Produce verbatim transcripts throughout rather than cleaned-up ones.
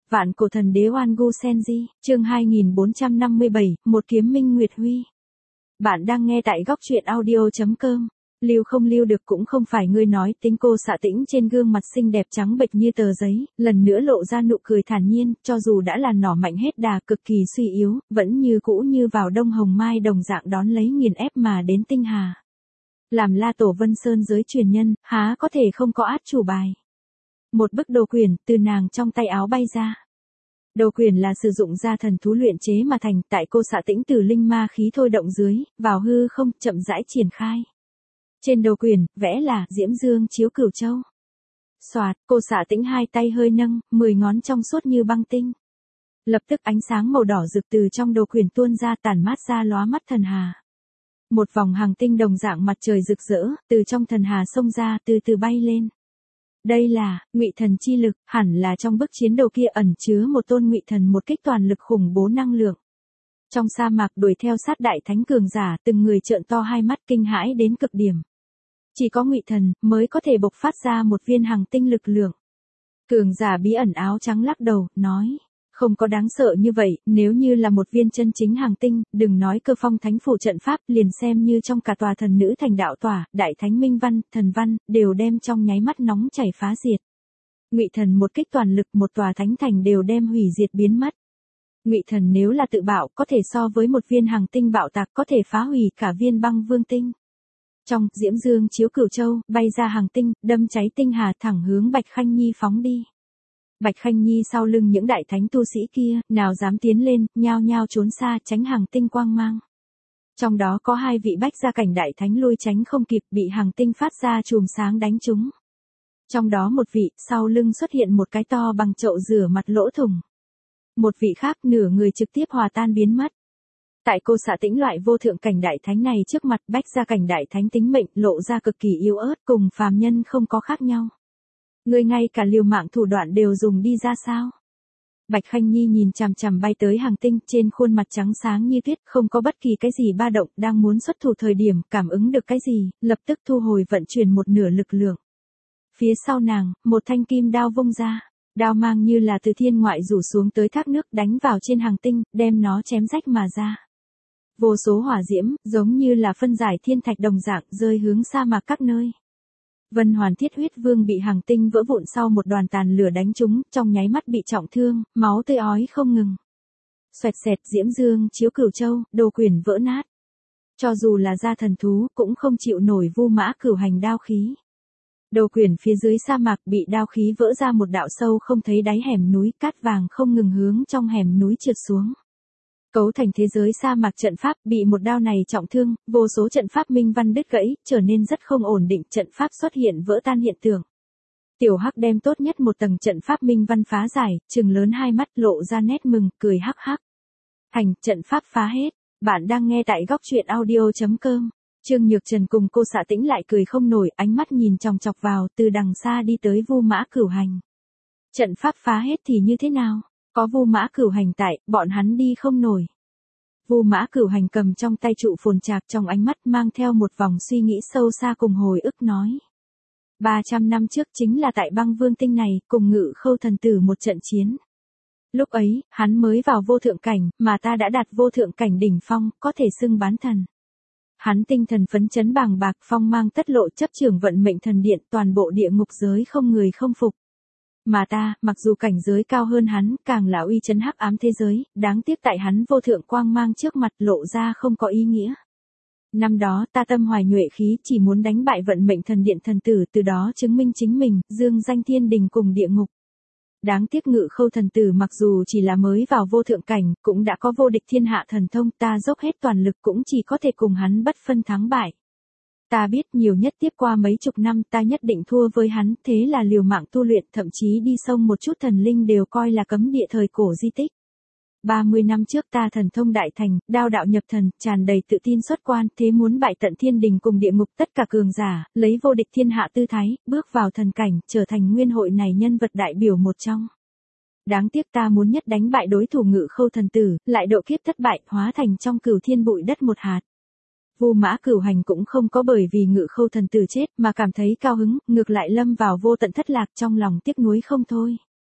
Vạn cổ thần đế Oan Gu Senji, chương hai nghìn bốn trăm năm mươi bảy, một kiếm minh nguyệt huy. Bạn đang nghe tại góc truyện audio chấm com. Lưu không lưu được cũng không phải ngươi nói, tính cô xạ tĩnh trên gương mặt xinh đẹp trắng bệch như tờ giấy, lần nữa lộ ra nụ cười thản nhiên, cho dù đã là nỏ mạnh hết đà cực kỳ suy yếu, vẫn như cũ như vào đông hồng mai đồng dạng đón lấy nghiền ép mà đến tinh hà. Làm La Tổ Vân Sơn giới truyền nhân, há có thể không có át chủ bài. Một bức đồ quyển từ nàng trong tay áo bay ra. Đồ quyển là sử dụng ra thần thú luyện chế mà thành, tại cô xạ tĩnh từ linh ma khí thôi động dưới, vào hư không, chậm rãi triển khai. Trên đồ quyển, vẽ là Diễm Dương chiếu cửu châu. Soạt, cô xạ tĩnh hai tay hơi nâng, mười ngón trong suốt như băng tinh. Lập tức ánh sáng màu đỏ rực từ trong đồ quyển tuôn ra, tản mát ra lóa mắt thần hà. Một vòng hàng tinh đồng dạng mặt trời rực rỡ, từ trong thần hà xông ra, từ từ bay lên. Đây là Ngụy Thần chi lực, hẳn là trong bức chiến đồ kia ẩn chứa một tôn Ngụy Thần một kích toàn lực khủng bố năng lượng. Trong sa mạc đuổi theo sát đại thánh cường giả, từng người trợn to hai mắt kinh hãi đến cực điểm. Chỉ có Ngụy Thần mới có thể bộc phát ra một viên hàng tinh lực lượng. Cường giả bí ẩn áo trắng lắc đầu, nói: không có đáng sợ như vậy, nếu như là một viên chân chính hàng tinh, đừng nói Cơ Phong Thánh phủ trận pháp, liền xem như trong cả tòa thần nữ thành đạo tòa, đại thánh minh văn, thần văn, đều đem trong nháy mắt nóng chảy phá diệt. Ngụy Thần một kích toàn lực, một tòa thánh thành đều đem hủy diệt biến mất. Ngụy Thần nếu là tự bạo, có thể so với một viên hàng tinh bạo tạc, có thể phá hủy cả viên băng vương tinh. Trong Diễm Dương chiếu cửu châu, bay ra hàng tinh, đâm cháy tinh hà, thẳng hướng Bạch Khanh Nhi phóng đi. Bạch Khanh Nhi sau lưng những đại thánh tu sĩ kia, nào dám tiến lên, nhao nhao trốn xa, tránh hàng tinh quang mang. Trong đó có hai vị bách gia cảnh đại thánh lui tránh không kịp, bị hàng tinh phát ra chùm sáng đánh trúng. Trong đó một vị, sau lưng xuất hiện một cái to bằng chậu rửa mặt lỗ thủng. Một vị khác, nửa người trực tiếp hòa tan biến mất. Tại cô xạ tĩnh loại vô thượng cảnh đại thánh này trước mặt, bách gia cảnh đại thánh tính mệnh lộ ra cực kỳ yếu ớt, cùng phàm nhân không có khác nhau. Ngươi ngay cả liều mạng thủ đoạn đều dùng đi ra sao? Bạch Khanh Nhi nhìn chằm chằm bay tới hàng tinh, trên khuôn mặt trắng sáng như tuyết, không có bất kỳ cái gì ba động, đang muốn xuất thủ thời điểm, cảm ứng được cái gì, lập tức thu hồi vận chuyển một nửa lực lượng. Phía sau nàng, một thanh kim đao vung ra, đao mang như là từ thiên ngoại rủ xuống tới thác nước, đánh vào trên hàng tinh, đem nó chém rách mà ra. Vô số hỏa diễm, giống như là phân giải thiên thạch đồng dạng, rơi hướng sa mạc các nơi. Vân Hoàn Thiết Huyết Vương bị hàng tinh vỡ vụn sau một đoàn tàn lửa đánh trúng, trong nháy mắt bị trọng thương, máu tươi ói không ngừng. Xoẹt xẹt, Diễm Dương chiếu cửu châu, đồ quyển vỡ nát. Cho dù là gia thần thú, cũng không chịu nổi Vu Mã Cửu Hành đao khí. Đồ quyển phía dưới sa mạc bị đao khí vỡ ra một đạo sâu không thấy đáy hẻm núi, cát vàng không ngừng hướng trong hẻm núi trượt xuống. Cấu thành thế giới sa mạc trận pháp, bị một đao này trọng thương, vô số trận pháp minh văn đứt gãy, trở nên rất không ổn định, trận pháp xuất hiện vỡ tan hiện tượng. Tiểu Hắc đem tốt nhất một tầng trận pháp minh văn phá giải, trừng lớn hai mắt, lộ ra nét mừng, cười hắc hắc. Thành, trận pháp phá hết. Bạn đang nghe tại góc truyện audio chấm com. Trương Nhược Trần cùng cô xạ tĩnh lại cười không nổi, ánh mắt nhìn chòng chọc vào, từ đằng xa đi tới Vu Mã Cửu Hành. Trận pháp phá hết thì như thế nào? Có Vu Mã Cửu Hành tại, bọn hắn đi không nổi. Vu Mã Cửu Hành cầm trong tay trụ phồn trạc, trong ánh mắt mang theo một vòng suy nghĩ sâu xa cùng hồi ức nói. ba trăm năm trước chính là tại băng vương tinh này, cùng Ngự Khâu thần tử một trận chiến. Lúc ấy, hắn mới vào vô thượng cảnh, mà ta đã đạt vô thượng cảnh đỉnh phong, có thể xưng bán thần. Hắn tinh thần phấn chấn bàng bạc, phong mang tất lộ, chấp trưởng vận mệnh thần điện, toàn bộ địa ngục giới không người không phục. Mà ta, mặc dù cảnh giới cao hơn hắn, càng là uy chấn hắc ám thế giới, đáng tiếc tại hắn vô thượng quang mang trước mặt lộ ra không có ý nghĩa. Năm đó ta tâm hoài nhuệ khí, chỉ muốn đánh bại vận mệnh thần điện thần tử, từ đó chứng minh chính mình, dương danh thiên đình cùng địa ngục. Đáng tiếc Ngự Khâu thần tử mặc dù chỉ là mới vào vô thượng cảnh, cũng đã có vô địch thiên hạ thần thông, ta dốc hết toàn lực cũng chỉ có thể cùng hắn bất phân thắng bại. Ta biết nhiều nhất tiếp qua mấy chục năm ta nhất định thua với hắn, thế là liều mạng tu luyện, thậm chí đi sông một chút thần linh đều coi là cấm địa thời cổ di tích. ba mươi năm trước ta thần thông đại thành, đao đạo nhập thần, tràn đầy tự tin xuất quan, thế muốn bại tận thiên đình cùng địa ngục tất cả cường giả, lấy vô địch thiên hạ tư thái, bước vào thần cảnh, trở thành nguyên hội này nhân vật đại biểu một trong. Đáng tiếc ta muốn nhất đánh bại đối thủ Ngự Khâu thần tử, lại độ kiếp thất bại, hóa thành trong cửu thiên bụi đất một hạt. Vu Mã Cửu Hành cũng không có bởi vì Ngự Khâu thần tử chết mà cảm thấy cao hứng, ngược lại lâm vào vô tận thất lạc, trong lòng tiếc nuối không thôi.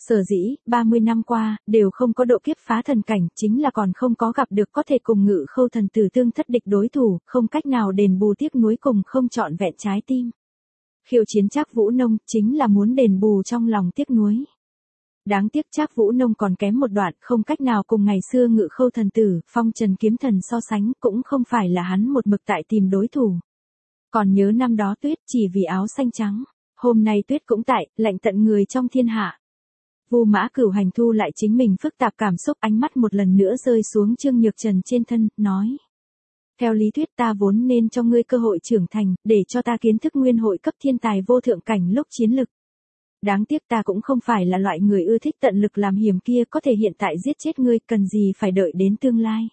Sở dĩ, ba mươi năm qua, đều không có độ kiếp phá thần cảnh, chính là còn không có gặp được có thể cùng Ngự Khâu thần tử tương thất địch đối thủ, không cách nào đền bù tiếc nuối cùng không trọn vẹn trái tim. Khiêu chiến Trác Vũ Nông, chính là muốn đền bù trong lòng tiếc nuối. Đáng tiếc Trác Vũ Nông còn kém một đoạn, không cách nào cùng ngày xưa Ngự Khâu thần tử, Phong Trần kiếm thần so sánh, cũng không phải là hắn một mực tại tìm đối thủ. Còn nhớ năm đó Tuyết chỉ vì áo xanh trắng, hôm nay Tuyết cũng tại, lạnh tận người trong thiên hạ. Vu Mã Cửu Hành thu lại chính mình phức tạp cảm xúc, ánh mắt một lần nữa rơi xuống Trương Nhược Trần trên thân, nói. Theo lý thuyết ta vốn nên cho ngươi cơ hội trưởng thành, để cho ta kiến thức nguyên hội cấp thiên tài vô thượng cảnh lúc chiến lực. Đáng tiếc ta cũng không phải là loại người ưa thích tận lực làm hiểm kia, có thể hiện tại giết chết ngươi, cần gì phải đợi đến tương lai.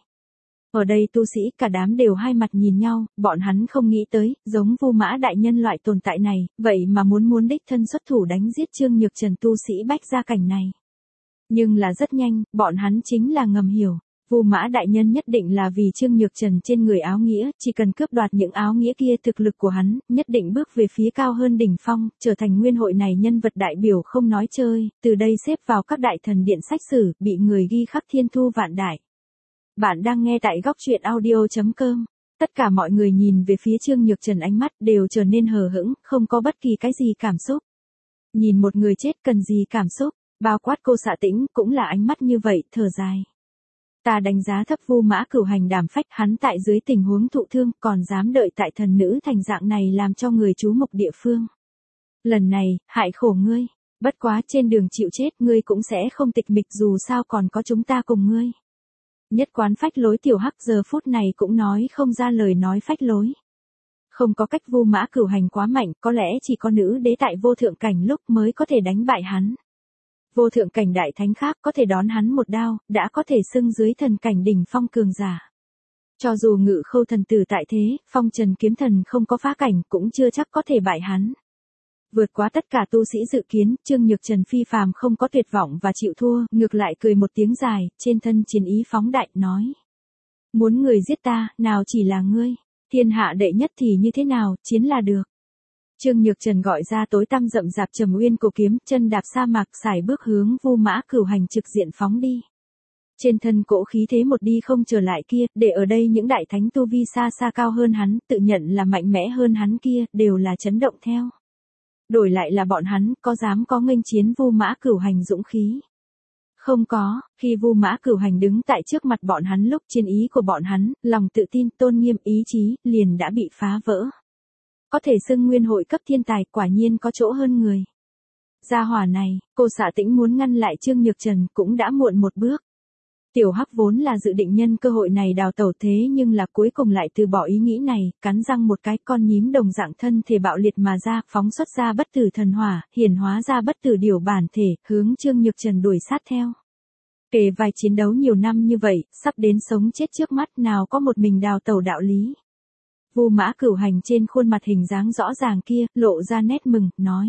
Ở đây tu sĩ cả đám đều hai mặt nhìn nhau, bọn hắn không nghĩ tới, giống Vu Mã đại nhân loại tồn tại này, vậy mà muốn muốn đích thân xuất thủ đánh giết Trương Nhược Trần tu sĩ bách gia cảnh này. Nhưng là rất nhanh, bọn hắn chính là ngầm hiểu, Vu Mã đại nhân nhất định là vì Trương Nhược Trần trên người áo nghĩa, chỉ cần cướp đoạt những áo nghĩa kia, thực lực của hắn, nhất định bước về phía cao hơn đỉnh phong, trở thành nguyên hội này nhân vật đại biểu không nói chơi, từ đây xếp vào các đại thần điện sách sử, bị người ghi khắc thiên thu vạn đại. Bạn đang nghe tại góc truyện audio chấm com. Tất cả mọi người nhìn về phía Trương Nhược Trần, ánh mắt đều trở nên hờ hững, không có bất kỳ cái gì cảm xúc. Nhìn một người chết cần gì cảm xúc, bao quát cô Xạ Tĩnh cũng là ánh mắt như vậy, thở dài. Ta đánh giá thấp Vu Mã Cửu Hành đảm phách, hắn tại dưới tình huống thụ thương còn dám đợi tại thần nữ thành dạng này làm cho người chú mục địa phương. Lần này, hại khổ ngươi, bất quá trên đường chịu chết ngươi cũng sẽ không tịch mịch, dù sao còn có chúng ta cùng ngươi. Nhất quán phách lối tiểu hắc giờ phút này cũng nói không ra lời nói phách lối. Không có cách, Vu Mã Cửu Hành quá mạnh, có lẽ chỉ có nữ đế tại vô thượng cảnh lúc mới có thể đánh bại hắn. Vô thượng cảnh đại thánh khác có thể đón hắn một đao, đã có thể xưng dưới thần cảnh đỉnh phong cường giả. Cho dù Ngự Khâu thần tử tại thế, Phong Trần kiếm thần không có phá cảnh cũng chưa chắc có thể bại hắn. Vượt quá tất cả tu sĩ dự kiến, Trương Nhược Trần phi phàm không có tuyệt vọng và chịu thua, ngược lại cười một tiếng dài, trên thân chiến ý phóng đại, nói. Muốn người giết ta, nào chỉ là ngươi, thiên hạ đệ nhất thì như thế nào, chiến là được. Trương Nhược Trần gọi ra tối tăm rậm rạp Trầm Uyên cổ kiếm, chân đạp sa mạc, xài bước hướng Vu Mã Cửu Hành trực diện phóng đi. Trên thân cỗ khí thế một đi không trở lại kia, để ở đây những đại thánh tu vi xa xa cao hơn hắn, tự nhận là mạnh mẽ hơn hắn kia, đều là chấn động theo. Đổi lại là bọn hắn, có dám có nghênh chiến Vu Mã Cửu Hành dũng khí? Không có, khi Vu Mã Cửu Hành đứng tại trước mặt bọn hắn lúc, chiến ý của bọn hắn, lòng tự tin, tôn nghiêm, ý chí, liền đã bị phá vỡ. Có thể xưng nguyên hội cấp thiên tài, quả nhiên có chỗ hơn người. Gia hỏa này, cô Xạ Tĩnh muốn ngăn lại Trương Nhược Trần cũng đã muộn một bước. Tiểu Hắc vốn là dự định nhân cơ hội này đào tẩu, thế nhưng là cuối cùng lại từ bỏ ý nghĩ này, cắn răng một cái, con nhím đồng dạng thân thể bạo liệt mà ra, phóng xuất ra bất tử thần hỏa, hiển hóa ra bất tử điểu bản thể, hướng Trương Nhược Trần đuổi sát theo. Kể vài chiến đấu nhiều năm như vậy, sắp đến sống chết trước mắt, nào có một mình đào tẩu đạo lý. Vu Mã Cửu Hành trên khuôn mặt hình dáng rõ ràng kia, lộ ra nét mừng, nói.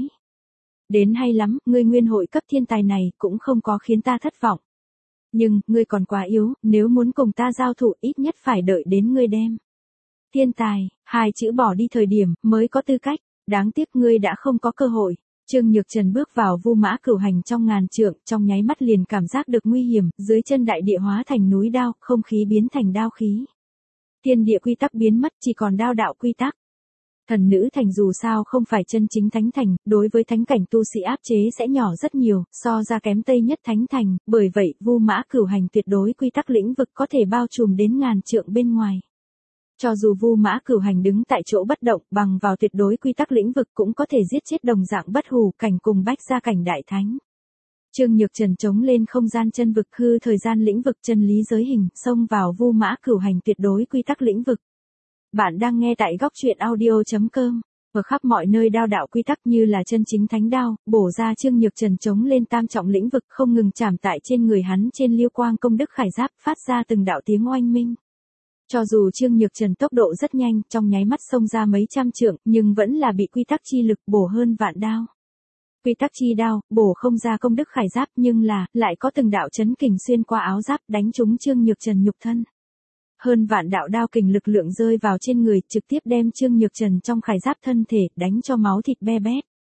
Đến hay lắm, ngươi nguyên hội cấp thiên tài này, cũng không có khiến ta thất vọng. Nhưng, ngươi còn quá yếu, nếu muốn cùng ta giao thủ ít nhất phải đợi đến ngươi đem. Thiên tài, hai chữ bỏ đi thời điểm, mới có tư cách, đáng tiếc ngươi đã không có cơ hội. Trương Nhược Trần bước vào Vu Mã Cửu Hành trong ngàn trượng, trong nháy mắt liền cảm giác được nguy hiểm, dưới chân đại địa hóa thành núi đao, không khí biến thành đao khí. Thiên địa quy tắc biến mất, chỉ còn đao đạo quy tắc. Thần nữ thành dù sao không phải chân chính thánh thành, đối với thánh cảnh tu sĩ áp chế sẽ nhỏ rất nhiều, so ra kém Tây Nhất Thánh thành, bởi vậy, Vu Mã Cửu Hành tuyệt đối quy tắc lĩnh vực có thể bao trùm đến ngàn trượng bên ngoài. Cho dù Vu Mã Cửu Hành đứng tại chỗ bất động, bằng vào tuyệt đối quy tắc lĩnh vực cũng có thể giết chết đồng dạng bất hủ cảnh cùng bách gia cảnh đại thánh. Trương Nhược Trần chống lên không gian chân vực, hư thời gian lĩnh vực, chân lý giới hình, xông vào Vu Mã Cửu Hành tuyệt đối quy tắc lĩnh vực. Bạn đang nghe tại góc truyện audio chấm com. Ở khắp mọi nơi đao đạo quy tắc như là chân chính thánh đao, bổ ra Trương Nhược Trần chống lên tam trọng lĩnh vực, không ngừng chạm tại trên người hắn, trên liêu quang công đức khải giáp, phát ra từng đạo tiếng oanh minh. Cho dù Trương Nhược Trần tốc độ rất nhanh, trong nháy mắt xông ra mấy trăm trượng, nhưng vẫn là bị quy tắc chi lực bổ hơn vạn đao. Quy tắc chi đao, bổ không ra công đức khải giáp, nhưng là, lại có từng đạo chấn kình xuyên qua áo giáp, đánh trúng Trương Nhược Trần nhục thân. Hơn vạn đạo đao kình lực lượng rơi vào trên người, trực tiếp đem Trương Nhược Trần trong khải giáp thân thể, đánh cho máu thịt be bét.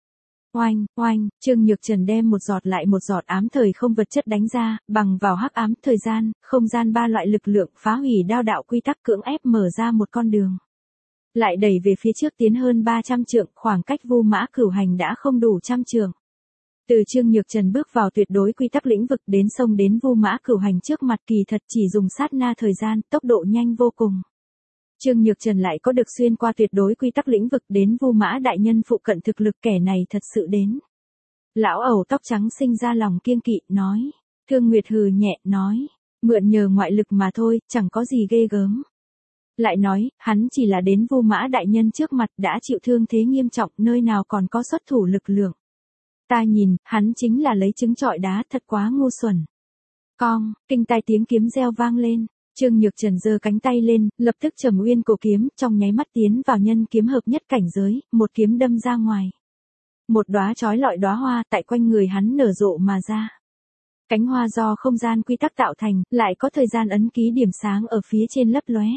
Oanh, oanh, Trương Nhược Trần đem một giọt lại một giọt ám thời không vật chất đánh ra, bằng vào hắc ám thời gian, không gian ba loại lực lượng phá hủy đao đạo quy tắc cưỡng ép mở ra một con đường. Lại đẩy về phía trước tiến hơn ba trăm trượng, khoảng cách Vu Mã Cửu Hành đã không đủ trăm trượng. Từ Trương Nhược Trần bước vào tuyệt đối quy tắc lĩnh vực đến sông đến Vu Mã Cửu Hành trước mặt kỳ thật chỉ dùng sát na thời gian, tốc độ nhanh vô cùng. Trương Nhược Trần lại có được xuyên qua tuyệt đối quy tắc lĩnh vực đến Vu Mã đại nhân phụ cận thực lực, kẻ này thật sự đến. Lão ẩu tóc trắng sinh ra lòng kiêng kỵ, nói. Thương Nguyệt hừ nhẹ, nói. Mượn nhờ ngoại lực mà thôi, chẳng có gì ghê gớm. Lại nói, hắn chỉ là đến Vu Mã đại nhân trước mặt đã chịu thương thế nghiêm trọng, nơi nào còn có xuất thủ lực lượng. Ta nhìn, hắn chính là lấy trứng trọi đá, thật quá ngu xuẩn. Cong, kinh tai tiếng kiếm reo vang lên. Trương Nhược Trần giơ cánh tay lên, lập tức trầm uyên cổ kiếm, trong nháy mắt tiến vào nhân kiếm hợp nhất cảnh giới, một kiếm đâm ra ngoài. Một đóa chói lọi đóa hoa tại quanh người hắn nở rộ mà ra. Cánh hoa do không gian quy tắc tạo thành, lại có thời gian ấn ký điểm sáng ở phía trên lấp lóe.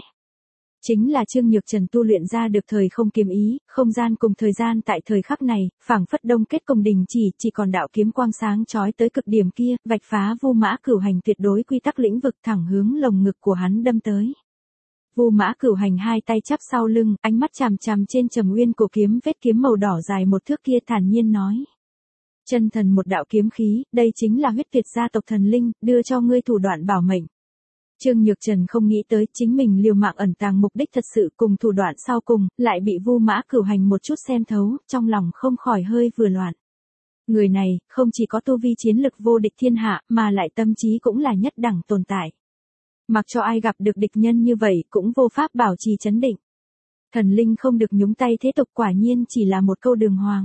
Chính là Trương Nhược Trần tu luyện ra được thời không kiếm ý, không gian cùng thời gian tại thời khắc này, phảng phất đông kết cùng đình chỉ, chỉ còn đạo kiếm quang sáng chói tới cực điểm kia, vạch phá Vu Mã Cửu Hành tuyệt đối quy tắc lĩnh vực thẳng hướng lồng ngực của hắn đâm tới. Vu Mã Cửu Hành hai tay chắp sau lưng, ánh mắt chằm chằm trên trầm uyên cổ kiếm, vết kiếm màu đỏ dài một thước kia, thản nhiên nói: Chân thần một đạo kiếm khí, đây chính là huyết tuyệt gia tộc thần linh, đưa cho ngươi thủ đoạn bảo mệnh. Trương Nhược Trần không nghĩ tới chính mình liều mạng ẩn tàng mục đích thật sự cùng thủ đoạn sau cùng, lại bị Vu Mã Cửu Hành một chút xem thấu, trong lòng không khỏi hơi vừa loạn. Người này, không chỉ có tu vi chiến lực vô địch thiên hạ, mà lại tâm trí cũng là nhất đẳng tồn tại. Mặc cho ai gặp được địch nhân như vậy, cũng vô pháp bảo trì trấn định. Thần linh không được nhúng tay thế tục, quả nhiên chỉ là một câu đường hoàng.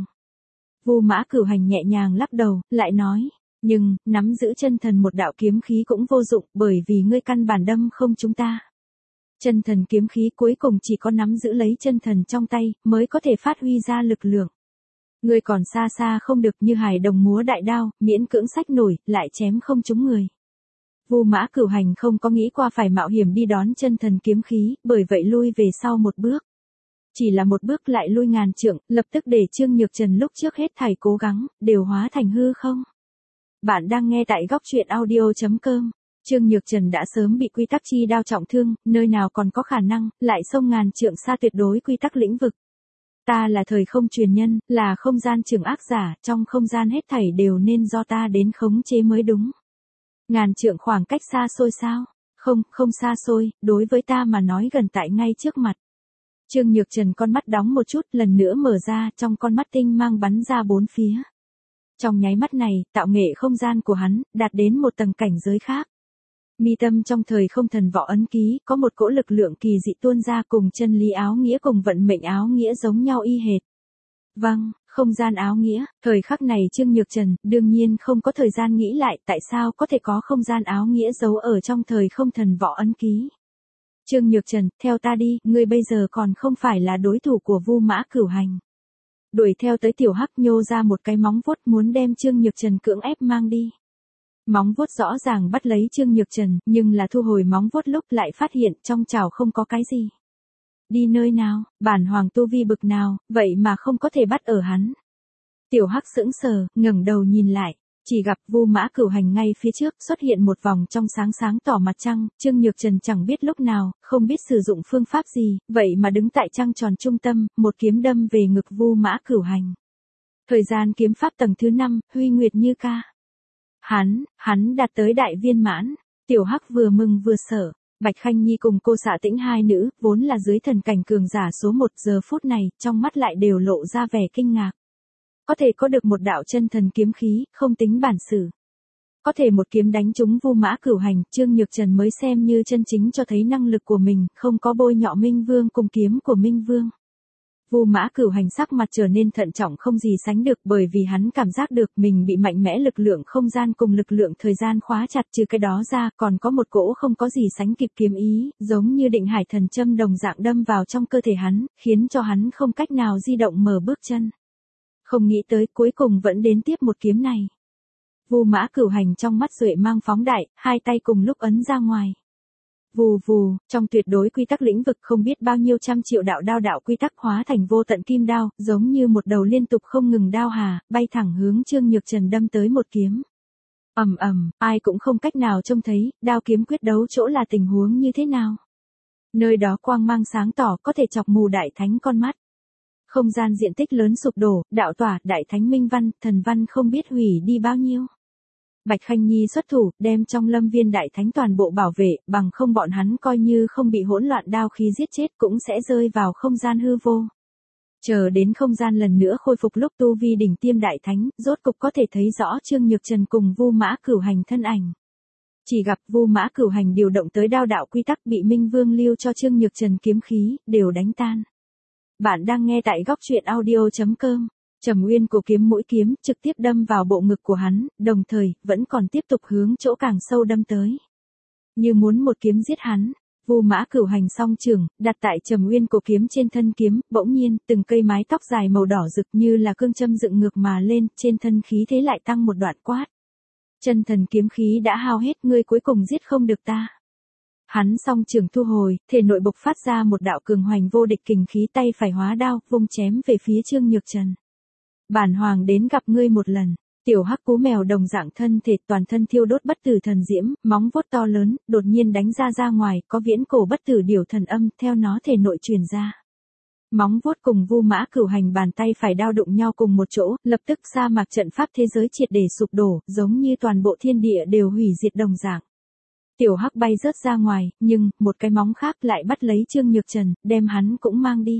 Vu Mã Cửu Hành nhẹ nhàng lắc đầu, lại nói: Nhưng, nắm giữ chân thần một đạo kiếm khí cũng vô dụng, bởi vì ngươi căn bản đâm không chúng ta. Chân thần kiếm khí cuối cùng chỉ có nắm giữ lấy chân thần trong tay, mới có thể phát huy ra lực lượng. Ngươi còn xa xa không được như hài đồng múa đại đao, miễn cưỡng xách nổi, lại chém không trúng người. Vu Mã Cửu Hành không có nghĩ qua phải mạo hiểm đi đón chân thần kiếm khí, bởi vậy lui về sau một bước. Chỉ là một bước lại lui ngàn trượng, lập tức để Trương Nhược Trần lúc trước hết thảy cố gắng, đều hóa thành hư không. Bạn đang nghe tại góc truyện audio chấm com. Trương Nhược Trần đã sớm bị quy tắc chi đao trọng thương, nơi nào còn có khả năng, lại xông ngàn trượng xa tuyệt đối quy tắc lĩnh vực. Ta là thời không truyền nhân, là không gian trường ác giả, trong không gian hết thảy đều nên do ta đến khống chế mới đúng. Ngàn trượng khoảng cách xa xôi sao? Không, không xa xôi, đối với ta mà nói gần tại ngay trước mặt. Trương Nhược Trần con mắt đóng một chút, lần nữa mở ra, trong con mắt tinh mang bắn ra bốn phía. Trong nháy mắt này, tạo nghệ không gian của hắn, đạt đến một tầng cảnh giới khác. Mi tâm trong thời không thần võ ấn ký, có một cỗ lực lượng kỳ dị tuôn ra, cùng chân lý áo nghĩa cùng vận mệnh áo nghĩa giống nhau y hệt. Vâng, không gian áo nghĩa, thời khắc này Trương Nhược Trần, đương nhiên không có thời gian nghĩ lại tại sao có thể có không gian áo nghĩa giấu ở trong thời không thần võ ấn ký. Trương Nhược Trần, theo ta đi, ngươi bây giờ còn không phải là đối thủ của Vu Mã Cửu Hành. Đuổi theo tới tiểu hắc nhô ra một cái móng vuốt muốn đem Trương Nhược Trần cưỡng ép mang đi. Móng vuốt rõ ràng bắt lấy Trương Nhược Trần, nhưng là thu hồi móng vuốt lúc lại phát hiện trong chảo không có cái gì. Đi nơi nào, bản hoàng tu vi bực nào, vậy mà không có thể bắt ở hắn. Tiểu hắc sững sờ, ngẩng đầu nhìn lại, chỉ gặp Vu Mã Cửu Hành ngay phía trước xuất hiện một vòng trong sáng sáng tỏ mặt trăng, Trương Nhược Trần chẳng biết lúc nào, không biết sử dụng phương pháp gì, vậy mà đứng tại trăng tròn trung tâm, một kiếm đâm về ngực Vu Mã Cửu Hành. Thời gian kiếm pháp tầng thứ năm, huy nguyệt như ca. Hắn, hắn đạt tới đại viên mãn, tiểu hắc vừa mừng vừa sợ. Bạch Khanh Nhi cùng cô Xạ Tĩnh hai nữ, vốn là dưới thần cảnh cường giả số một, giờ phút này, trong mắt lại đều lộ ra vẻ kinh ngạc. Có thể có được một đạo chân thần kiếm khí, không tính bản sự. Có thể một kiếm đánh trúng Vu Mã Cửu Hành, Trương Nhược Trần mới xem như chân chính cho thấy năng lực của mình, không có bôi nhọ Minh Vương cùng kiếm của Minh Vương. Vu Mã Cửu Hành sắc mặt trở nên thận trọng không gì sánh được, bởi vì hắn cảm giác được mình bị mạnh mẽ lực lượng không gian cùng lực lượng thời gian khóa chặt, trừ cái đó ra còn có một cỗ không có gì sánh kịp kiếm ý, giống như định hải thần châm đồng dạng đâm vào trong cơ thể hắn, khiến cho hắn không cách nào di động mở bước chân. Không nghĩ tới cuối cùng vẫn đến tiếp một kiếm này. Vu Mã Cửu Hành trong mắt duệ mang phóng đại, hai tay cùng lúc ấn ra ngoài. Vù vù, trong tuyệt đối quy tắc lĩnh vực không biết bao nhiêu trăm triệu đạo đao đạo quy tắc hóa thành vô tận kim đao, giống như một đầu liên tục không ngừng đao hà, bay thẳng hướng Trương Nhược Trần đâm tới một kiếm. Ầm ầm, ai cũng không cách nào trông thấy, đao kiếm quyết đấu chỗ là tình huống như thế nào. Nơi đó quang mang sáng tỏ có thể chọc mù đại thánh con mắt. Không gian diện tích lớn sụp đổ, đạo tỏa, đại thánh minh văn, thần văn không biết hủy đi bao nhiêu. Bạch Khanh Nhi xuất thủ, đem trong lâm viên đại thánh toàn bộ bảo vệ, bằng không bọn hắn coi như không bị hỗn loạn đao khí giết chết cũng sẽ rơi vào không gian hư vô. Chờ đến không gian lần nữa khôi phục lúc tu vi đỉnh tiêm đại thánh, rốt cục có thể thấy rõ Trương Nhược Trần cùng Vu Mã Cửu Hành thân ảnh. Chỉ gặp Vu Mã Cửu Hành điều động tới đao đạo quy tắc bị Minh Vương lưu cho Trương Nhược Trần kiếm khí, đều đánh tan. Bạn đang nghe tại góc truyện audio chấm com. Trầm Nguyên cổ kiếm mũi kiếm trực tiếp đâm vào bộ ngực của hắn, đồng thời vẫn còn tiếp tục hướng chỗ càng sâu đâm tới. Như muốn một kiếm giết hắn. Vu Mã Cửu Hành song trường, đặt tại Trầm Nguyên cổ kiếm trên thân kiếm, bỗng nhiên, từng cây mái tóc dài màu đỏ rực như là cương châm dựng ngược mà lên, trên thân khí thế lại tăng một đoạn quát. Chân thần kiếm khí đã hao hết, ngươi cuối cùng giết không được ta. Hắn song trường thu hồi, thể nội bộc phát ra một đạo cường hoành vô địch kình khí, tay phải hóa đao, vung chém về phía Trương Nhược Trần. Bản hoàng đến gặp ngươi một lần. Tiểu hắc cú mèo đồng dạng thân thể toàn thân thiêu đốt bất tử thần diễm, móng vuốt to lớn, đột nhiên đánh ra ra ngoài, có viễn cổ bất tử điều thần âm theo nó thể nội truyền ra. Móng vuốt cùng Vu Mã Cửu Hành bàn tay phải đao đụng nhau cùng một chỗ, lập tức sa mạc trận pháp thế giới triệt để sụp đổ, giống như toàn bộ thiên địa đều hủy diệt đồng dạng. Tiểu hắc bay rớt ra ngoài, nhưng một cái móng khác lại bắt lấy Trương Nhược Trần, đem hắn cũng mang đi.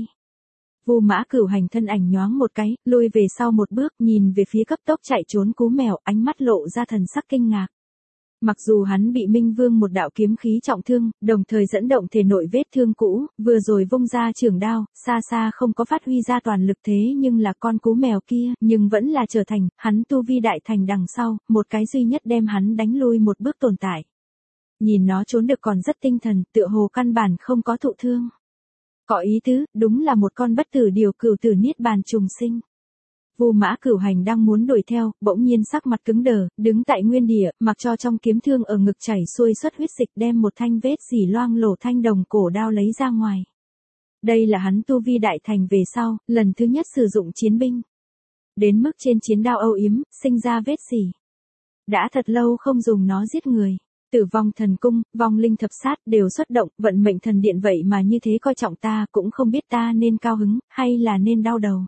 Vu Mã Cửu Hành thân ảnh nhoáng một cái, lùi về sau một bước, nhìn về phía cấp tốc chạy trốn cú mèo, ánh mắt lộ ra thần sắc kinh ngạc. Mặc dù hắn bị Minh Vương một đạo kiếm khí trọng thương, đồng thời dẫn động thể nội vết thương cũ, vừa rồi vung ra trường đao, xa xa không có phát huy ra toàn lực thế nhưng là con cú mèo kia, nhưng vẫn là trở thành, hắn tu vi đại thành đằng sau, một cái duy nhất đem hắn đánh lui một bước tồn tại. Nhìn nó trốn được còn rất tinh thần, tựa hồ căn bản không có thụ thương. Có ý tứ, đúng là một con bất tử điều cửu tử niết bàn trùng sinh. Vu Mã Cửu Hành đang muốn đuổi theo, bỗng nhiên sắc mặt cứng đờ, đứng tại nguyên địa, mặc cho trong kiếm thương ở ngực chảy xuôi xuất huyết dịch, đem một thanh vết xỉ loang lổ thanh đồng cổ đao lấy ra ngoài. Đây là hắn tu vi đại thành về sau, lần thứ nhất sử dụng chiến binh. Đến mức trên chiến đao âu yếm, sinh ra vết xỉ. Đã thật lâu không dùng nó giết người. Tử vong thần cung, vong linh thập sát đều xuất động, vận mệnh thần điện vậy mà như thế coi trọng ta, cũng không biết ta nên cao hứng, hay là nên đau đầu.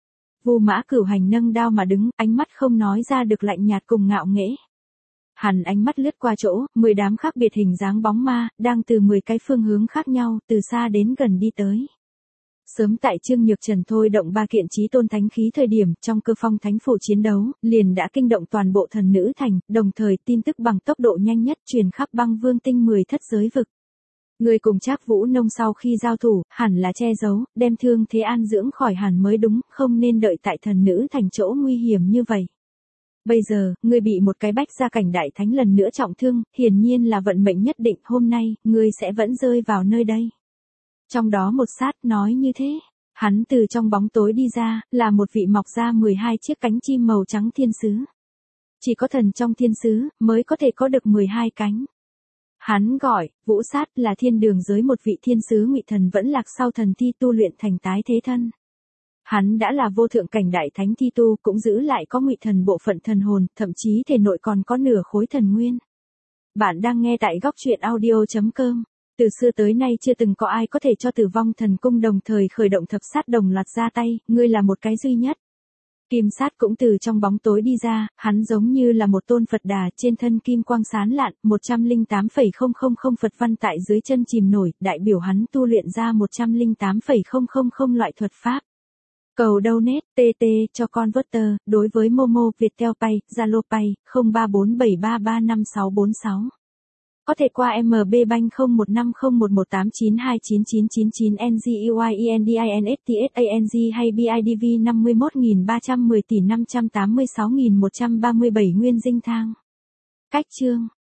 Vu Mã Cửu Hành nâng đao mà đứng, ánh mắt không nói ra được lạnh nhạt cùng ngạo nghễ. Hắn ánh mắt lướt qua chỗ, mười đám khác biệt hình dáng bóng ma, đang từ mười cái phương hướng khác nhau, từ xa đến gần đi tới. Sớm tại Trương Nhược Trần thôi động ba kiện chí tôn thánh khí thời điểm, trong cơ phong thánh phủ chiến đấu, liền đã kinh động toàn bộ thần nữ thành, đồng thời tin tức bằng tốc độ nhanh nhất truyền khắp băng vương tinh mười thất giới vực. Người cùng Trác Vũ Nông sau khi giao thủ, hẳn là che giấu, đem thương thế an dưỡng khỏi hẳn mới đúng, không nên đợi tại thần nữ thành chỗ nguy hiểm như vậy. Bây giờ, ngươi bị một cái bách gia cảnh đại thánh lần nữa trọng thương, hiển nhiên là vận mệnh nhất định, hôm nay, ngươi sẽ vẫn rơi vào nơi đây. Trong đó một sát nói như thế, hắn từ trong bóng tối đi ra, là một vị mọc ra mười hai chiếc cánh chim màu trắng thiên sứ. Chỉ có thần trong thiên sứ, mới có thể có được mười hai cánh. Hắn gọi, Vũ Sát là thiên đường giới một vị thiên sứ ngụy thần vẫn lạc sau thần thi tu luyện thành tái thế thân. Hắn đã là vô thượng cảnh đại thánh thi tu, cũng giữ lại có ngụy thần bộ phận thần hồn, thậm chí thể nội còn có nửa khối thần nguyên. Bạn đang nghe tại góc truyện audio chấm com. Từ xưa tới nay chưa từng có ai có thể cho Tử vong thần cung đồng thời khởi động thập sát đồng loạt ra tay, ngươi là một cái duy nhất. Kim sát cũng từ trong bóng tối đi ra, hắn giống như là một tôn Phật Đà, trên thân kim quang sáng lạn, một trăm lẻ tám phẩy không không không Phật văn tại dưới chân chìm nổi, đại biểu hắn tu luyện ra một trăm lẻ tám phẩy không không không loại thuật pháp. Cầu donate, tê tê, cho con Converter, đối với Momo, Viettel Pay, Zalo Pay, không ba bốn bảy ba ba năm sáu bốn sáu. Có thể qua em bê Bank không một năm không một một tám chín hai chín chín chín chín N G U I E N D I N S T S A N G hay B I D V năm mươi mốt nghìn ba trăm mười tỷ năm trăm tám mươi sáu nghìn một trăm ba mươi bảy Nguyên Dinh Thang. Cách chương